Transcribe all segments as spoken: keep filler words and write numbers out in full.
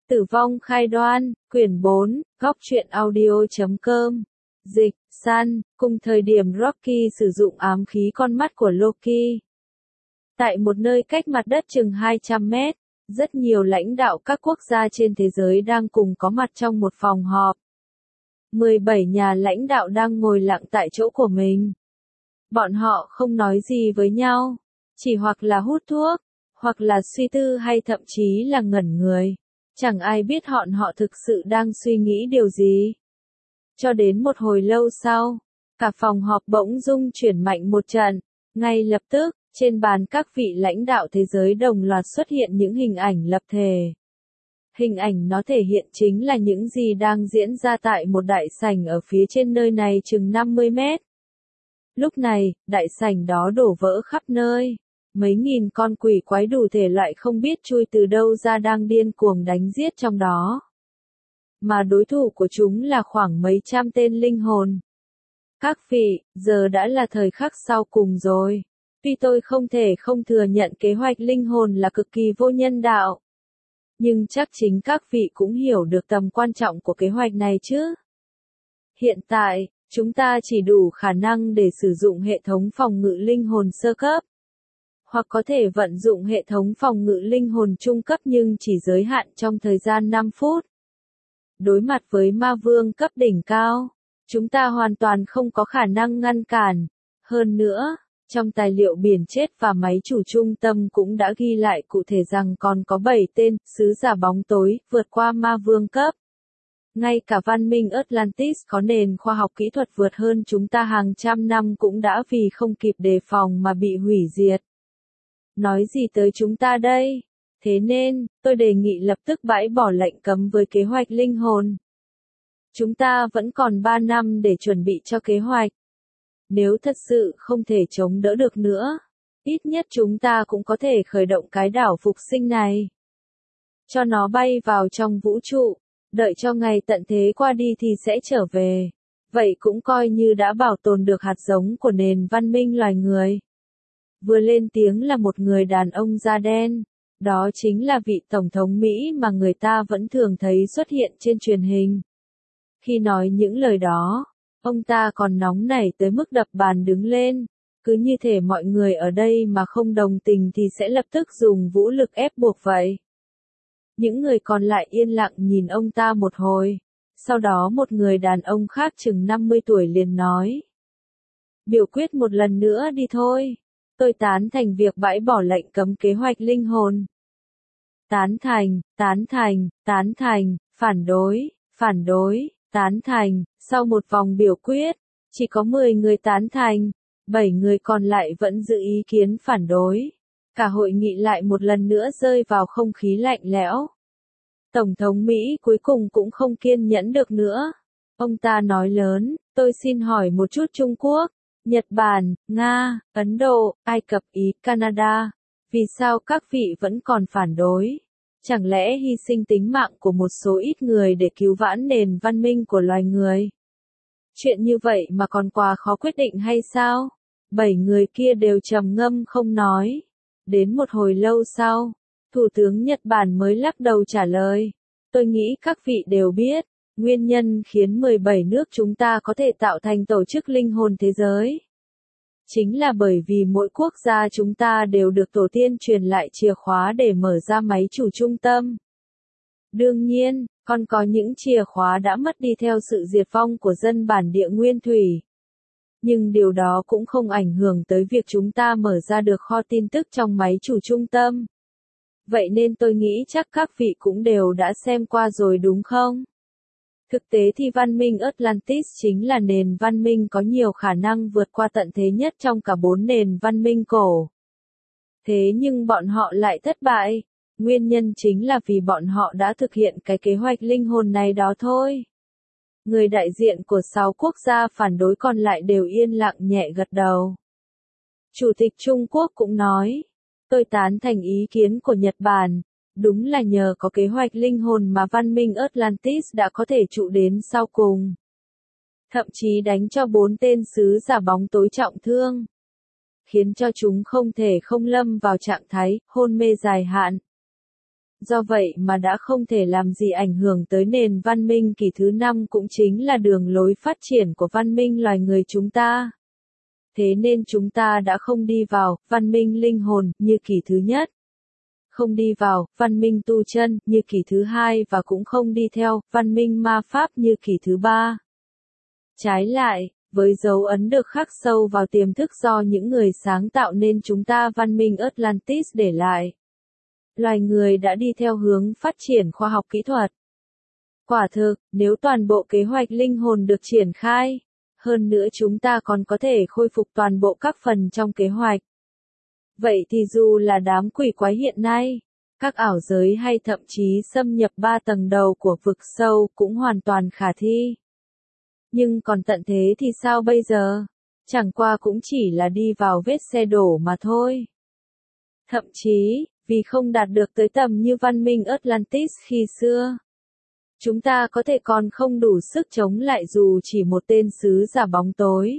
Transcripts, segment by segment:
Tử vong khai đoan, quyển bốn, góc truyện audio chấm com. Dịch, Sun, cùng thời điểm Rocky sử dụng ám khí con mắt của Loki. Tại một nơi cách mặt đất chừng hai trăm mét, rất nhiều lãnh đạo các quốc gia trên thế giới đang cùng có mặt trong một phòng họp. mười bảy nhà lãnh đạo đang ngồi lặng tại chỗ của mình. Bọn họ không nói gì với nhau, chỉ hoặc là hút thuốc, hoặc là suy tư hay thậm chí là ngẩn người. Chẳng ai biết họ họ thực sự đang suy nghĩ điều gì. Cho đến một hồi lâu sau, cả phòng họp bỗng rung chuyển mạnh một trận. Ngay lập tức, trên bàn các vị lãnh đạo thế giới đồng loạt xuất hiện những hình ảnh lập thể. Hình ảnh nó thể hiện chính là những gì đang diễn ra tại một đại sảnh ở phía trên nơi này chừng năm mươi mét. Lúc này, đại sảnh đó đổ vỡ khắp nơi. Mấy nghìn con quỷ quái đủ thể loại không biết chui từ đâu ra đang điên cuồng đánh giết trong đó. Mà đối thủ của chúng là khoảng mấy trăm tên linh hồn. Các vị, giờ đã là thời khắc sau cùng rồi. Tuy tôi không thể không thừa nhận kế hoạch linh hồn là cực kỳ vô nhân đạo. Nhưng chắc chính các vị cũng hiểu được tầm quan trọng của kế hoạch này chứ. Hiện tại, chúng ta chỉ đủ khả năng để sử dụng hệ thống phòng ngự linh hồn sơ cấp. Hoặc có thể vận dụng hệ thống phòng ngự linh hồn trung cấp nhưng chỉ giới hạn trong thời gian năm phút. Đối mặt với ma vương cấp đỉnh cao, chúng ta hoàn toàn không có khả năng ngăn cản. Hơn nữa, trong tài liệu biển chết và máy chủ trung tâm cũng đã ghi lại cụ thể rằng còn có bảy tên sứ giả bóng tối vượt qua ma vương cấp. Ngay cả văn minh Atlantis có nền khoa học kỹ thuật vượt hơn chúng ta hàng trăm năm cũng đã vì không kịp đề phòng mà bị hủy diệt. Nói gì tới chúng ta đây? Thế nên, tôi đề nghị lập tức bãi bỏ lệnh cấm với kế hoạch linh hồn. Chúng ta vẫn còn ba năm để chuẩn bị cho kế hoạch. Nếu thật sự không thể chống đỡ được nữa, ít nhất chúng ta cũng có thể khởi động cái đảo phục sinh này. Cho nó bay vào trong vũ trụ, đợi cho ngày tận thế qua đi thì sẽ trở về. Vậy cũng coi như đã bảo tồn được hạt giống của nền văn minh loài người. Vừa lên tiếng là một người đàn ông da đen. Đó chính là vị Tổng thống Mỹ mà người ta vẫn thường thấy xuất hiện trên truyền hình. Khi nói những lời đó, ông ta còn nóng nảy tới mức đập bàn đứng lên. Cứ như thể mọi người ở đây mà không đồng tình thì sẽ lập tức dùng vũ lực ép buộc vậy. Những người còn lại yên lặng nhìn ông ta một hồi. Sau đó một người đàn ông khác chừng năm mươi tuổi liền nói. Biểu quyết một lần nữa đi thôi. Tôi tán thành việc bãi bỏ lệnh cấm kế hoạch linh hồn. Tán thành, tán thành, tán thành, phản đối, phản đối, tán thành. Sau một vòng biểu quyết, chỉ có mười người tán thành, bảy người còn lại vẫn giữ ý kiến phản đối. Cả hội nghị lại một lần nữa rơi vào không khí lạnh lẽo. Tổng thống Mỹ cuối cùng cũng không kiên nhẫn được nữa. Ông ta nói lớn, tôi xin hỏi một chút Trung Quốc, Nhật Bản, Nga, Ấn Độ, Ai Cập, Ý, Canada. Vì sao các vị vẫn còn phản đối? Chẳng lẽ hy sinh tính mạng của một số ít người để cứu vãn nền văn minh của loài người? Chuyện như vậy mà còn quá khó quyết định hay sao? Bảy người kia đều trầm ngâm không nói. Đến một hồi lâu sau, Thủ tướng Nhật Bản mới lắc đầu trả lời. Tôi nghĩ các vị đều biết, nguyên nhân khiến mười bảy nước chúng ta có thể tạo thành tổ chức linh hồn thế giới. Chính là bởi vì mỗi quốc gia chúng ta đều được tổ tiên truyền lại chìa khóa để mở ra máy chủ trung tâm. Đương nhiên, còn có những chìa khóa đã mất đi theo sự diệt vong của dân bản địa nguyên thủy. Nhưng điều đó cũng không ảnh hưởng tới việc chúng ta mở ra được kho tin tức trong máy chủ trung tâm. Vậy nên tôi nghĩ chắc các vị cũng đều đã xem qua rồi đúng không? Thực tế thì văn minh Atlantis chính là nền văn minh có nhiều khả năng vượt qua tận thế nhất trong cả bốn nền văn minh cổ. Thế nhưng bọn họ lại thất bại. Nguyên nhân chính là vì bọn họ đã thực hiện cái kế hoạch linh hồn này đó thôi. Người đại diện của sáu quốc gia phản đối còn lại đều yên lặng nhẹ gật đầu. Chủ tịch Trung Quốc cũng nói, tôi tán thành ý kiến của Nhật Bản. Đúng là nhờ có kế hoạch linh hồn mà văn minh Atlantis đã có thể trụ đến sau cùng. Thậm chí đánh cho bốn tên sứ giả bóng tối trọng thương. Khiến cho chúng không thể không lâm vào trạng thái hôn mê dài hạn. Do vậy mà đã không thể làm gì ảnh hưởng tới nền văn minh kỷ thứ năm cũng chính là đường lối phát triển của văn minh loài người chúng ta. Thế nên chúng ta đã không đi vào văn minh linh hồn như kỷ thứ nhất, không đi vào văn minh tu chân như kỷ thứ hai và cũng không đi theo văn minh ma pháp như kỷ thứ ba. Trái lại, với dấu ấn được khắc sâu vào tiềm thức do những người sáng tạo nên chúng ta văn minh Atlantis để lại, loài người đã đi theo hướng phát triển khoa học kỹ thuật. Quả thực, nếu toàn bộ kế hoạch linh hồn được triển khai, hơn nữa chúng ta còn có thể khôi phục toàn bộ các phần trong kế hoạch. Vậy thì dù là đám quỷ quái hiện nay, các ảo giới hay thậm chí xâm nhập ba tầng đầu của vực sâu cũng hoàn toàn khả thi. Nhưng còn tận thế thì sao bây giờ? Chẳng qua cũng chỉ là đi vào vết xe đổ mà thôi. Thậm chí, vì không đạt được tới tầm như văn minh Atlantis khi xưa, chúng ta có thể còn không đủ sức chống lại dù chỉ một tên sứ giả bóng tối.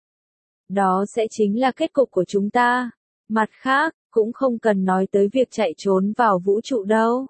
Đó sẽ chính là kết cục của chúng ta. Mặt khác, cũng không cần nói tới việc chạy trốn vào vũ trụ đâu.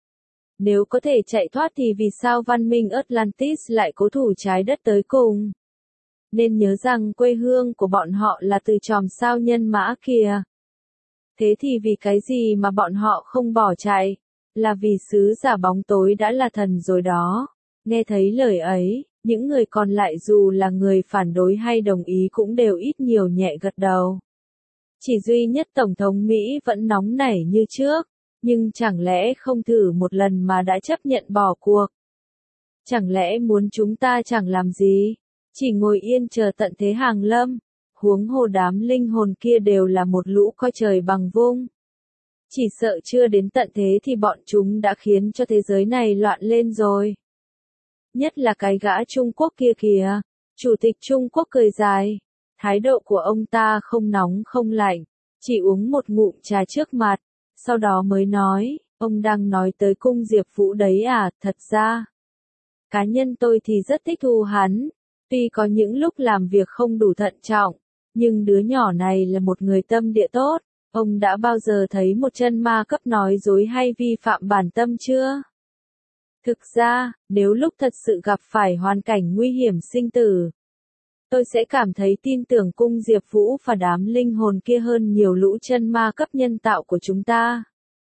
Nếu có thể chạy thoát thì vì sao văn minh Atlantis lại cố thủ trái đất tới cùng? Nên nhớ rằng quê hương của bọn họ là từ chòm sao nhân mã kìa. Thế thì vì cái gì mà bọn họ không bỏ chạy? Là vì sứ giả bóng tối đã là thần rồi đó. Nghe thấy lời ấy, những người còn lại dù là người phản đối hay đồng ý cũng đều ít nhiều nhẹ gật đầu. Chỉ duy nhất Tổng thống Mỹ vẫn nóng nảy như trước, nhưng chẳng lẽ không thử một lần mà đã chấp nhận bỏ cuộc? Chẳng lẽ muốn chúng ta chẳng làm gì, chỉ ngồi yên chờ tận thế hàng lâm? Huống hồ đám linh hồn kia đều là một lũ coi trời bằng vung. Chỉ sợ chưa đến tận thế thì bọn chúng đã khiến cho thế giới này loạn lên rồi. Nhất là cái gã Trung Quốc kia kìa, Chủ tịch Trung Quốc cười dài. Thái độ của ông ta không nóng không lạnh, chỉ uống một ngụm trà trước mặt, sau đó mới nói, ông đang nói tới cung Diệp Vũ đấy à, thật ra. Cá nhân tôi thì rất thích Thu hắn, tuy có những lúc làm việc không đủ thận trọng, nhưng đứa nhỏ này là một người tâm địa tốt. Ông đã bao giờ thấy một chân ma cấp nói dối hay vi phạm bản tâm chưa? Thực ra, nếu lúc thật sự gặp phải hoàn cảnh nguy hiểm sinh tử, tôi sẽ cảm thấy tin tưởng cung Diệp Vũ và đám linh hồn kia hơn nhiều lũ chân ma cấp nhân tạo của chúng ta.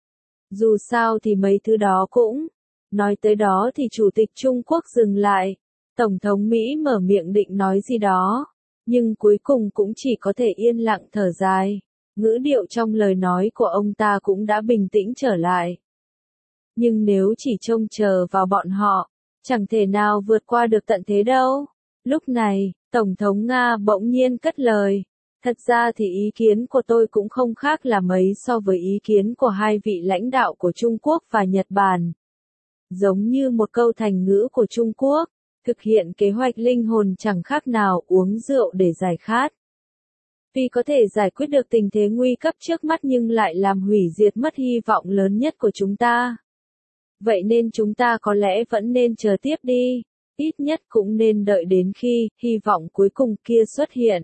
Dù sao thì mấy thứ đó cũng. Nói tới đó thì Chủ tịch Trung Quốc dừng lại. Tổng thống Mỹ mở miệng định nói gì đó, nhưng cuối cùng cũng chỉ có thể yên lặng thở dài. Ngữ điệu trong lời nói của ông ta cũng đã bình tĩnh trở lại. Nhưng nếu chỉ trông chờ vào bọn họ, chẳng thể nào vượt qua được tận thế đâu. Lúc này, Tổng thống Nga bỗng nhiên cất lời. Thật ra thì ý kiến của tôi cũng không khác là mấy so với ý kiến của hai vị lãnh đạo của Trung Quốc và Nhật Bản. Giống như một câu thành ngữ của Trung Quốc, thực hiện kế hoạch linh hồn chẳng khác nào uống rượu để giải khát. Tuy có thể giải quyết được tình thế nguy cấp trước mắt nhưng lại làm hủy diệt mất hy vọng lớn nhất của chúng ta. Vậy nên chúng ta có lẽ vẫn nên chờ tiếp đi, ít nhất cũng nên đợi đến khi hy vọng cuối cùng kia xuất hiện.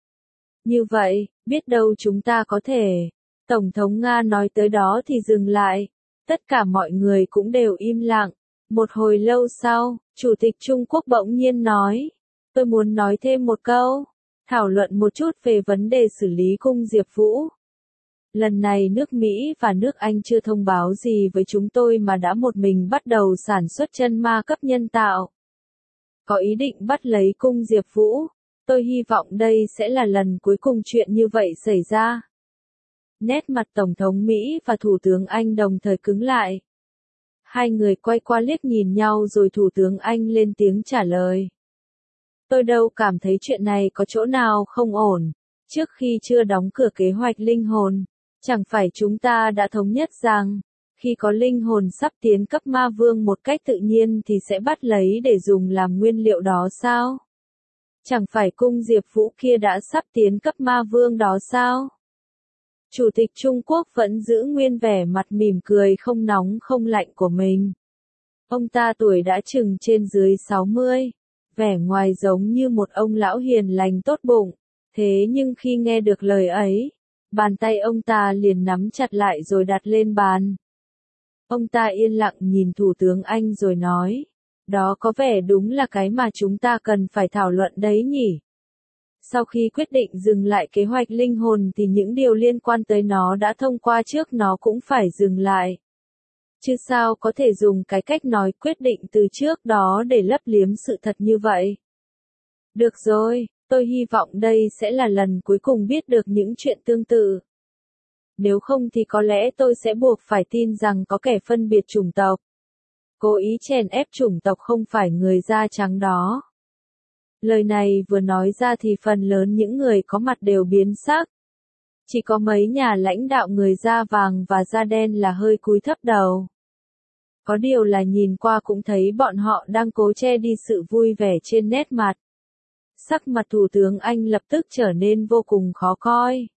Như vậy, biết đâu chúng ta có thể. Tổng thống Nga nói tới đó thì dừng lại. Tất cả mọi người cũng đều im lặng. Một hồi lâu sau, Chủ tịch Trung Quốc bỗng nhiên nói. Tôi muốn nói thêm một câu. Thảo luận một chút về vấn đề xử lý cung Diệp Vũ. Lần này nước Mỹ và nước Anh chưa thông báo gì với chúng tôi mà đã một mình bắt đầu sản xuất chân ma cấp nhân tạo. Có ý định bắt lấy cung Diệp Vũ. Tôi hy vọng đây sẽ là lần cuối cùng chuyện như vậy xảy ra. Nét mặt Tổng thống Mỹ và Thủ tướng Anh đồng thời cứng lại. Hai người quay qua liếc nhìn nhau rồi Thủ tướng Anh lên tiếng trả lời. Tôi đâu cảm thấy chuyện này có chỗ nào không ổn. Trước khi chưa đóng cửa kế hoạch linh hồn, chẳng phải chúng ta đã thống nhất rằng, khi có linh hồn sắp tiến cấp ma vương một cách tự nhiên thì sẽ bắt lấy để dùng làm nguyên liệu đó sao? Chẳng phải cung Diệp Vũ kia đã sắp tiến cấp ma vương đó sao? Chủ tịch Trung Quốc vẫn giữ nguyên vẻ mặt mỉm cười không nóng không lạnh của mình. Ông ta tuổi đã chừng trên dưới sáu mươi, vẻ ngoài giống như một ông lão hiền lành tốt bụng. Thế nhưng khi nghe được lời ấy, bàn tay ông ta liền nắm chặt lại rồi đặt lên bàn. Ông ta yên lặng nhìn Thủ tướng Anh rồi nói, đó có vẻ đúng là cái mà chúng ta cần phải thảo luận đấy nhỉ. Sau khi quyết định dừng lại kế hoạch linh hồn thì những điều liên quan tới nó đã thông qua trước nó cũng phải dừng lại. Chứ sao có thể dùng cái cách nói quyết định từ trước đó để lấp liếm sự thật như vậy. Được rồi, tôi hy vọng đây sẽ là lần cuối cùng biết được những chuyện tương tự. Nếu không thì có lẽ tôi sẽ buộc phải tin rằng có kẻ phân biệt chủng tộc. Cố ý chèn ép chủng tộc không phải người da trắng đó. Lời này vừa nói ra thì phần lớn những người có mặt đều biến sắc. Chỉ có mấy nhà lãnh đạo người da vàng và da đen là hơi cúi thấp đầu. Có điều là nhìn qua cũng thấy bọn họ đang cố che đi sự vui vẻ trên nét mặt. Sắc mặt Thủ tướng Anh lập tức trở nên vô cùng khó coi.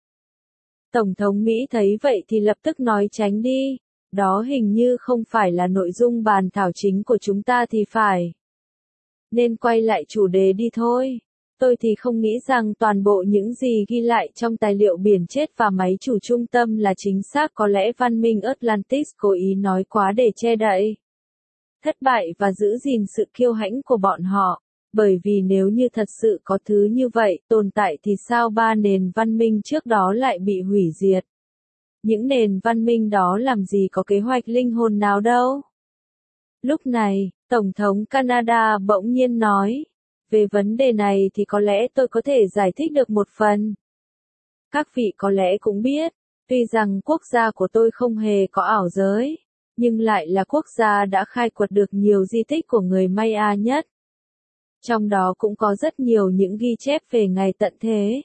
Tổng thống Mỹ thấy vậy thì lập tức nói tránh đi. Đó hình như không phải là nội dung bàn thảo chính của chúng ta thì phải. Nên quay lại chủ đề đi thôi. Tôi thì không nghĩ rằng toàn bộ những gì ghi lại trong tài liệu biển chết và máy chủ trung tâm là chính xác, có lẽ văn minh Atlantis cố ý nói quá để che đậy thất bại và giữ gìn sự kiêu hãnh của bọn họ. Bởi vì nếu như thật sự có thứ như vậy tồn tại thì sao ba nền văn minh trước đó lại bị hủy diệt? Những nền văn minh đó làm gì có kế hoạch linh hồn nào đâu? Lúc này, Tổng thống Canada bỗng nhiên nói, về vấn đề này thì có lẽ tôi có thể giải thích được một phần. Các vị có lẽ cũng biết, tuy rằng quốc gia của tôi không hề có ảo giới, nhưng lại là quốc gia đã khai quật được nhiều di tích của người Maya nhất. Trong đó cũng có rất nhiều những ghi chép về ngày tận thế.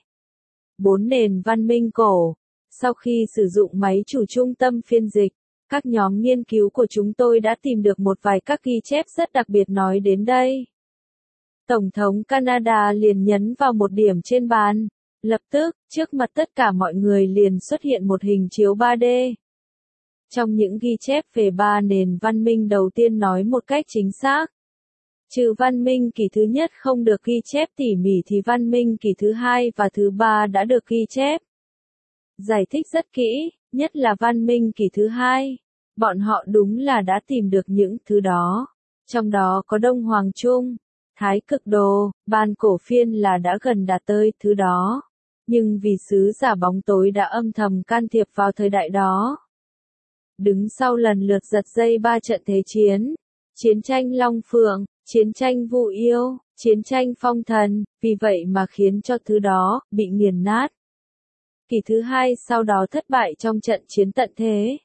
Bốn nền văn minh cổ. Sau khi sử dụng máy chủ trung tâm phiên dịch, các nhóm nghiên cứu của chúng tôi đã tìm được một vài các ghi chép rất đặc biệt nói đến đây. Tổng thống Canada liền nhấn vào một điểm trên bàn. Lập tức, trước mặt tất cả mọi người liền xuất hiện một hình chiếu ba D. Trong những ghi chép về ba nền văn minh đầu tiên nói một cách chính xác. Trừ văn minh kỷ thứ nhất không được ghi chép tỉ mỉ thì văn minh kỷ thứ hai và thứ ba đã được ghi chép. Giải thích rất kỹ, nhất là văn minh kỷ thứ hai. Bọn họ đúng là đã tìm được những thứ đó. Trong đó có Đông Hoàng Trung, Thái Cực Đồ, Ban Cổ Phiên là đã gần đạt tới thứ đó. Nhưng vì sứ giả bóng tối đã âm thầm can thiệp vào thời đại đó. Đứng sau lần lượt giật dây ba trận thế chiến, chiến tranh Long Phượng, chiến tranh Vu Yêu, chiến tranh Phong Thần, vì vậy mà khiến cho thứ đó bị nghiền nát. Kỷ thứ hai sau đó thất bại trong trận chiến tận thế.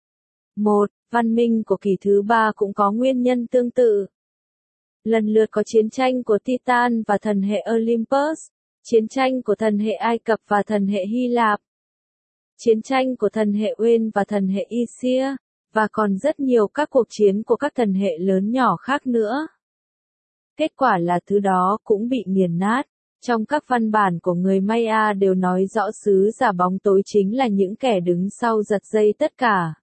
Một, văn minh của kỷ thứ ba cũng có nguyên nhân tương tự. Lần lượt có chiến tranh của Titan và thần hệ Olympus, chiến tranh của thần hệ Ai Cập và thần hệ Hy Lạp, chiến tranh của thần hệ Uyên và thần hệ Isia, và còn rất nhiều các cuộc chiến của các thần hệ lớn nhỏ khác nữa. Kết quả là thứ đó cũng bị nghiền nát. Trong các văn bản của người Maya đều nói rõ sứ giả bóng tối chính là những kẻ đứng sau giật dây tất cả.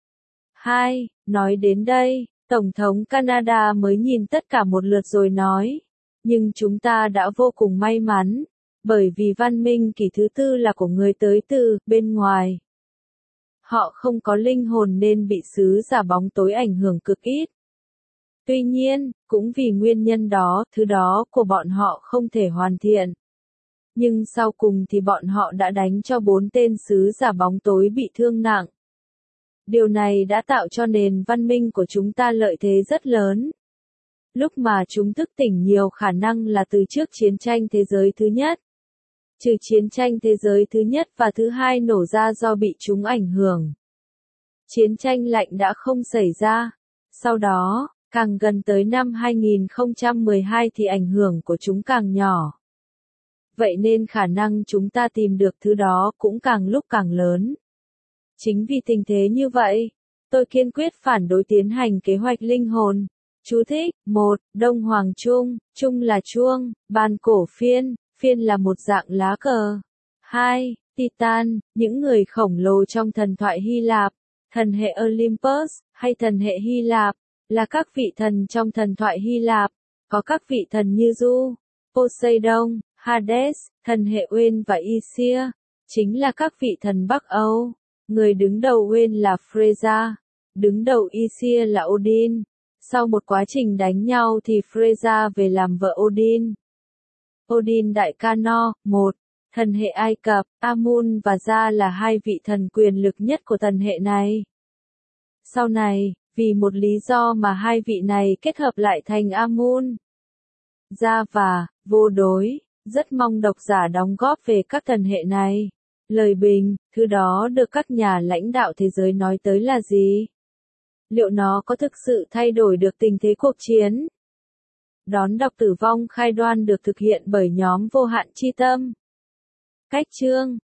hai. Nói đến đây, Tổng thống Canada mới nhìn tất cả một lượt rồi nói. Nhưng chúng ta đã vô cùng may mắn, bởi vì văn minh kỷ thứ tư là của người tới từ bên ngoài. Họ không có linh hồn nên bị sứ giả bóng tối ảnh hưởng cực ít. Tuy nhiên, cũng vì nguyên nhân đó, thứ đó của bọn họ không thể hoàn thiện. Nhưng sau cùng thì bọn họ đã đánh cho bốn tên sứ giả bóng tối bị thương nặng. Điều này đã tạo cho nền văn minh của chúng ta lợi thế rất lớn. Lúc mà chúng thức tỉnh nhiều khả năng là từ trước chiến tranh thế giới thứ nhất. Trừ chiến tranh thế giới thứ nhất và thứ hai nổ ra do bị chúng ảnh hưởng. Chiến tranh lạnh đã không xảy ra. Sau đó, càng gần tới năm hai nghìn không trăm mười hai thì ảnh hưởng của chúng càng nhỏ. Vậy nên khả năng chúng ta tìm được thứ đó cũng càng lúc càng lớn. Chính vì tình thế như vậy, tôi kiên quyết phản đối tiến hành kế hoạch linh hồn. Chú thích, một. Đông Hoàng Trung, Trung là chuông, Ban Cổ Phiên, Phiên là một dạng lá cờ. hai. Titan, những người khổng lồ trong thần thoại Hy Lạp, thần hệ Olympus, hay thần hệ Hy Lạp, là các vị thần trong thần thoại Hy Lạp, có các vị thần như Du, Poseidon, Hades, thần hệ Uyên và Isia, chính là các vị thần Bắc Âu. Người đứng đầu Uyên là Freya, Đứng đầu Aesir là Odin. Sau một quá trình đánh nhau thì Freyja về làm vợ Odin. Odin đại ca No, một. Thần hệ Ai Cập, Amun và Ra là hai vị thần quyền lực nhất của thần hệ này. Sau này, vì một lý do mà hai vị này kết hợp lại thành Amun, Ra và Vô Đối, rất mong độc giả đóng góp về các thần hệ này. Lời bình, thứ đó được các nhà lãnh đạo thế giới nói tới là gì? Liệu nó có thực sự thay đổi được tình thế cuộc chiến? Đón đọc tử vong khai đoan được thực hiện bởi nhóm Vô Hạn Chi Tâm. Cách chương